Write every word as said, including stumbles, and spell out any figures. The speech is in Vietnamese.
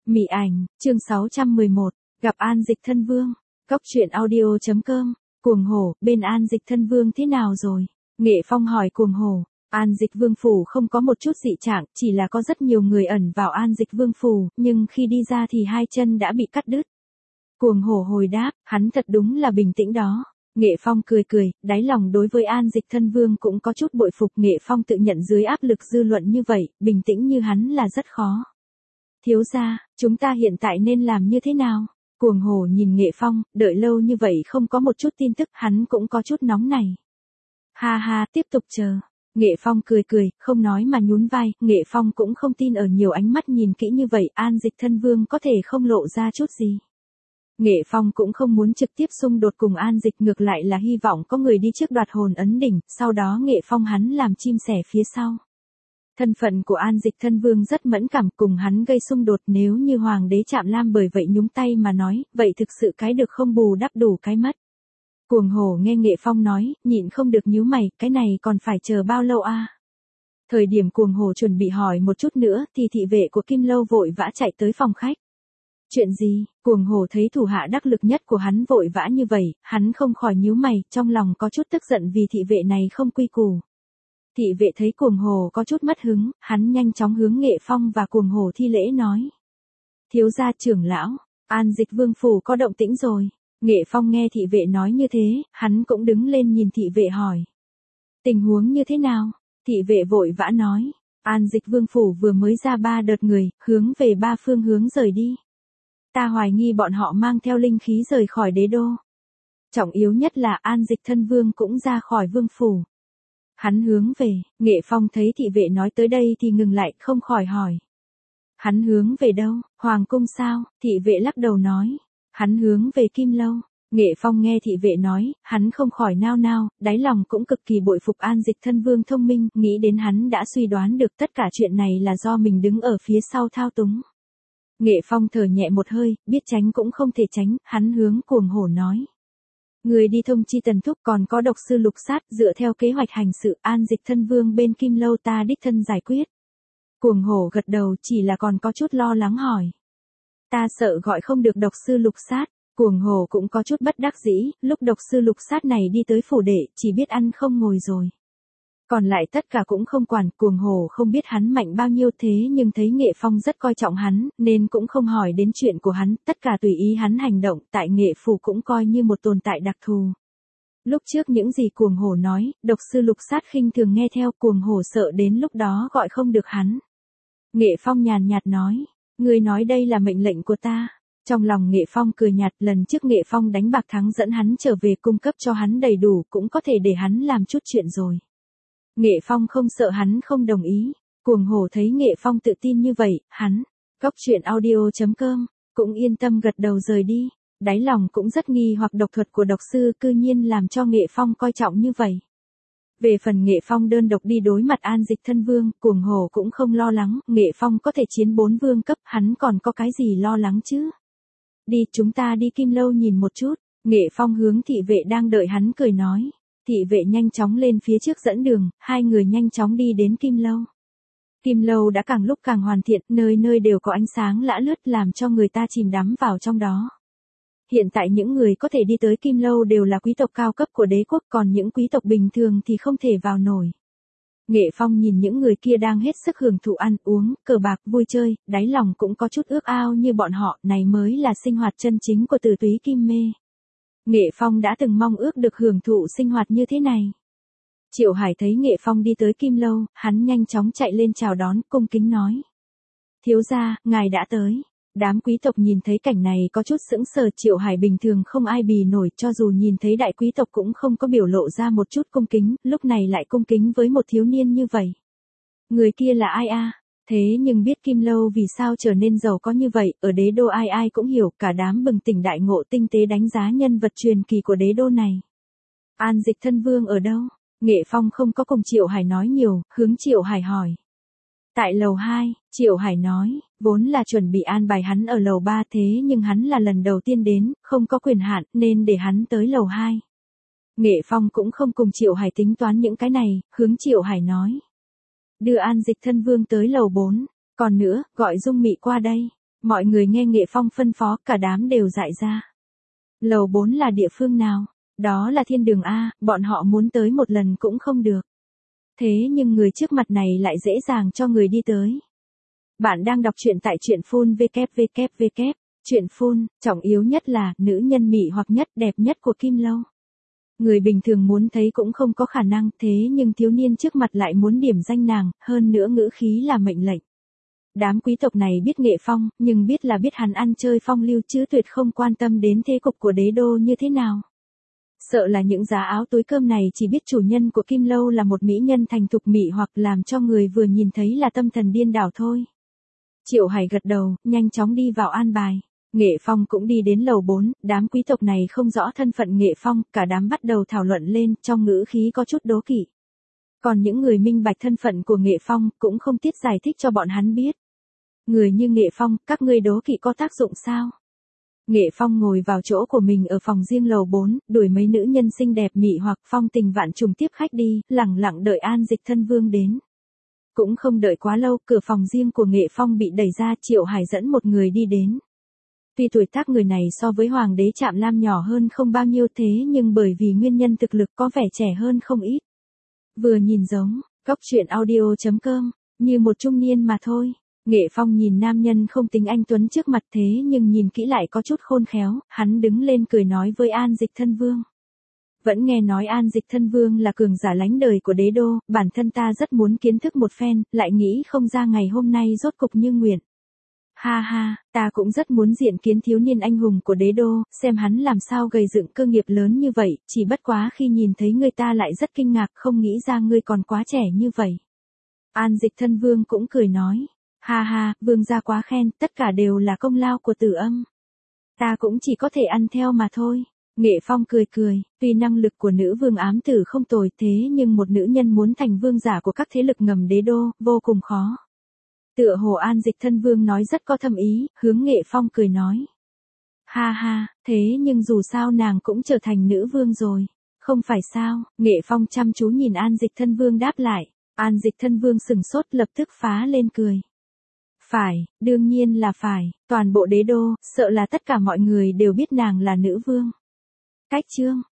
Mị ảnh, chương sáu trăm mười một, gặp An Dịch Thân Vương. Góc truyện audio chấm com. Cuồng Hổ, bên An Dịch Thân Vương thế nào rồi? Nghệ Phong hỏi Cuồng Hổ. An Dịch Vương phủ không có một chút dị trạng, chỉ là có rất nhiều người ẩn vào An Dịch Vương phủ, nhưng khi đi ra thì hai chân đã bị cắt đứt. Cuồng Hổ hồi đáp, hắn thật đúng là bình tĩnh đó. Nghệ Phong cười cười, đáy lòng đối với An Dịch Thân Vương cũng có chút bội phục. Nghệ Phong tự nhận dưới áp lực dư luận như vậy, bình tĩnh như hắn là rất khó. Thiếu gia, chúng ta hiện tại nên làm như thế nào? Cuồng Hổ nhìn Nghệ Phong, đợi lâu như vậy không có một chút tin tức, hắn cũng có chút nóng này. Ha ha, tiếp tục chờ. Nghệ Phong cười cười, không nói mà nhún vai. Nghệ Phong cũng không tin ở nhiều ánh mắt nhìn kỹ như vậy, An Dịch Thân Vương có thể không lộ ra chút gì. Nghệ Phong cũng không muốn trực tiếp xung đột cùng An Dịch, ngược lại là hy vọng có người đi trước đoạt hồn ấn đỉnh, sau đó Nghệ Phong hắn làm chim sẻ phía sau. Thân phận của An Dịch Thân Vương rất mẫn cảm, cùng hắn gây xung đột, nếu như Hoàng đế Trạm Lam bởi vậy nhúng tay mà nói, vậy thực sự cái được không bù đắp đủ cái mất. Cuồng Hổ nghe Nghệ Phong nói, nhịn không được nhíu mày, cái này còn phải chờ bao lâu a? À? Thời điểm Cuồng Hổ chuẩn bị hỏi một chút nữa, thì thị vệ của Kim Lâu vội vã chạy tới phòng khách. Chuyện gì? Cuồng Hổ thấy thủ hạ đắc lực nhất của hắn vội vã như vậy, hắn không khỏi nhíu mày, trong lòng có chút tức giận vì thị vệ này không quy củ. Thị vệ thấy Cuồng Hổ có chút mất hứng, hắn nhanh chóng hướng Nghệ Phong và Cuồng Hổ thi lễ nói. Thiếu gia trưởng lão, An Dịch Vương phủ có động tĩnh rồi. Nghệ Phong nghe thị vệ nói như thế, hắn cũng đứng lên nhìn thị vệ hỏi. Tình huống như thế nào? Thị vệ vội vã nói. An Dịch Vương phủ vừa mới ra ba đợt người, hướng về ba phương hướng rời đi. Ta hoài nghi bọn họ mang theo linh khí rời khỏi đế đô. Trọng yếu nhất là An Dịch Thân Vương cũng ra khỏi vương phủ. Hắn hướng về, Nghệ Phong thấy thị vệ nói tới đây thì ngừng lại, không khỏi hỏi. Hắn hướng về đâu? Hoàng cung sao? Thị vệ lắc đầu nói. Hắn hướng về Kim Lâu. Nghệ Phong nghe thị vệ nói, hắn không khỏi nao nao, đáy lòng cũng cực kỳ bội phục An Dịch Thân Vương thông minh, nghĩ đến hắn đã suy đoán được tất cả chuyện này là do mình đứng ở phía sau thao túng. Nghệ Phong thở nhẹ một hơi, biết tránh cũng không thể tránh, hắn hướng Cuồng Hổ nói. Người đi thông chi Tần Thúc, còn có độc sư Lục Sát, dựa theo kế hoạch hành sự, An Dịch Thân Vương bên Kim Lâu ta đích thân giải quyết. Cuồng Hổ gật đầu, chỉ là còn có chút lo lắng hỏi. Ta sợ gọi không được độc sư Lục Sát. Cuồng Hổ cũng có chút bất đắc dĩ, lúc độc sư Lục Sát này đi tới phủ đệ, chỉ biết ăn không ngồi rồi. Còn lại tất cả cũng không quản. Cuồng Hổ không biết hắn mạnh bao nhiêu, thế nhưng thấy Nghệ Phong rất coi trọng hắn, nên cũng không hỏi đến chuyện của hắn, tất cả tùy ý hắn hành động, tại Nghệ phủ cũng coi như một tồn tại đặc thù. Lúc trước những gì Cuồng Hổ nói, độc sư Lục Sát khinh thường nghe theo, Cuồng Hổ sợ đến lúc đó gọi không được hắn. Nghệ Phong nhàn nhạt nói, ngươi nói đây là mệnh lệnh của ta. Trong lòng Nghệ Phong cười nhạt, lần trước Nghệ Phong đánh bạc thắng dẫn hắn trở về, cung cấp cho hắn đầy đủ, cũng có thể để hắn làm chút chuyện rồi. Nghệ Phong không sợ hắn không đồng ý. Cuồng Hổ thấy Nghệ Phong tự tin như vậy, hắn, góc truyện audio chấm com, cũng yên tâm gật đầu rời đi. Đáy lòng cũng rất nghi hoặc độc thuật của độc sư cư nhiên làm cho Nghệ Phong coi trọng như vậy. Về phần Nghệ Phong đơn độc đi đối mặt An Dịch Thân Vương, Cuồng Hổ cũng không lo lắng, Nghệ Phong có thể chiến bốn vương cấp, hắn còn có cái gì lo lắng chứ? Đi, chúng ta đi Kim Lâu nhìn một chút. Nghệ Phong hướng thị vệ đang đợi hắn cười nói. Thị vệ nhanh chóng lên phía trước dẫn đường, hai người nhanh chóng đi đến Kim Lâu. Kim Lâu đã càng lúc càng hoàn thiện, nơi nơi đều có ánh sáng lả lướt làm cho người ta chìm đắm vào trong đó. Hiện tại những người có thể đi tới Kim Lâu đều là quý tộc cao cấp của đế quốc, còn những quý tộc bình thường thì không thể vào nổi. Nghệ Phong nhìn những người kia đang hết sức hưởng thụ ăn uống, cờ bạc, vui chơi, đáy lòng cũng có chút ước ao như bọn họ, này mới là sinh hoạt chân chính của Tử Túy Kim Mê. Nghệ Phong đã từng mong ước được hưởng thụ sinh hoạt như thế này. Triệu Hải thấy Nghệ Phong đi tới Kim Lâu, hắn nhanh chóng chạy lên chào đón, cung kính nói. Thiếu gia, ngài đã tới. Đám quý tộc nhìn thấy cảnh này có chút sững sờ. Triệu Hải bình thường không ai bì nổi, cho dù nhìn thấy đại quý tộc cũng không có biểu lộ ra một chút cung kính, lúc này lại cung kính với một thiếu niên như vậy. Người kia là ai a? Thế nhưng biết Kim Lâu vì sao trở nên giàu có như vậy, ở đế đô ai ai cũng hiểu, cả đám bừng tỉnh đại ngộ, tinh tế đánh giá nhân vật truyền kỳ của đế đô này. An Dịch Thân Vương ở đâu? Nghệ Phong không có cùng Triệu Hải nói nhiều, hướng Triệu Hải hỏi. Tại lầu hai, Triệu Hải nói, vốn là chuẩn bị an bài hắn ở lầu ba, thế nhưng hắn là lần đầu tiên đến, không có quyền hạn, nên để hắn tới lầu hai. Nghệ Phong cũng không cùng Triệu Hải tính toán những cái này, hướng Triệu Hải nói. Đưa An Dịch Thân Vương tới lầu bốn, còn nữa, gọi Dung Mị qua đây. Mọi người nghe Nghệ Phong phân phó, cả đám đều dại ra. Lầu bốn là địa phương nào? Đó là thiên đường A, bọn họ muốn tới một lần cũng không được. Thế nhưng người trước mặt này lại dễ dàng cho người đi tới. Bạn đang đọc truyện tại truyện phun vê kép vê kép vê kép. Truyện phun, trọng yếu nhất là, nữ nhân mị hoặc nhất đẹp nhất của Kim Lâu. Người bình thường muốn thấy cũng không có khả năng, thế nhưng thiếu niên trước mặt lại muốn điểm danh nàng, hơn nữa ngữ khí là mệnh lệnh. Đám quý tộc này biết Nghệ Phong, nhưng biết là biết hắn ăn chơi phong lưu chứ tuyệt không quan tâm đến thế cục của đế đô như thế nào. Sợ là những giá áo túi cơm này chỉ biết chủ nhân của Kim Lâu là một mỹ nhân thành thục mị hoặc làm cho người vừa nhìn thấy là tâm thần điên đảo thôi. Triệu Hải gật đầu, nhanh chóng đi vào an bài. Nghệ Phong cũng đi đến lầu bốn, đám quý tộc này không rõ thân phận Nghệ Phong, cả đám bắt đầu thảo luận lên, trong ngữ khí có chút đố kỵ. Còn những người minh bạch thân phận của Nghệ Phong, cũng không tiết giải thích cho bọn hắn biết. Người như Nghệ Phong, các ngươi đố kỵ có tác dụng sao? Nghệ Phong ngồi vào chỗ của mình ở phòng riêng lầu bốn, đuổi mấy nữ nhân xinh đẹp mị hoặc phong tình vạn trùng tiếp khách đi, lẳng lặng đợi An Dịch Thân Vương đến. Cũng không đợi quá lâu, cửa phòng riêng của Nghệ Phong bị đẩy ra, Triệu Hải dẫn một người đi đến. Tuy tuổi tác người này so với Hoàng đế Trạm Lam nhỏ hơn không bao nhiêu thế nhưng bởi vì nguyên nhân thực lực có vẻ trẻ hơn không ít. Vừa nhìn giống, cóc truyện audio chấm com, như một trung niên mà thôi. Nghệ Phong nhìn nam nhân không tính anh tuấn trước mặt thế nhưng nhìn kỹ lại có chút khôn khéo, hắn đứng lên cười nói với An Dịch Thân Vương. Vẫn nghe nói An Dịch Thân Vương là cường giả lánh đời của đế đô, bản thân ta rất muốn kiến thức một phen, lại nghĩ không ra ngày hôm nay rốt cục như nguyện. Ha ha, ta cũng rất muốn diện kiến thiếu niên anh hùng của đế đô, xem hắn làm sao gầy dựng cơ nghiệp lớn như vậy, chỉ bất quá khi nhìn thấy ngươi ta lại rất kinh ngạc, không nghĩ ra ngươi còn quá trẻ như vậy. An Dịch Thân Vương cũng cười nói. Ha ha, vương gia quá khen, tất cả đều là công lao của Tử Âm. Ta cũng chỉ có thể ăn theo mà thôi. Nghệ Phong cười cười, tuy năng lực của nữ vương ám tử không tồi thế nhưng một nữ nhân muốn thành vương giả của các thế lực ngầm đế đô, vô cùng khó. Tựa hồ An Dịch Thân Vương nói rất có thâm ý, hướng Nghệ Phong cười nói. Ha ha, thế nhưng dù sao nàng cũng trở thành nữ vương rồi. Không phải sao, Nghệ Phong chăm chú nhìn An Dịch Thân Vương đáp lại. An Dịch Thân Vương sừng sốt lập tức phá lên cười. Phải, đương nhiên là phải, toàn bộ đế đô, sợ là tất cả mọi người đều biết nàng là nữ vương. Cách chương.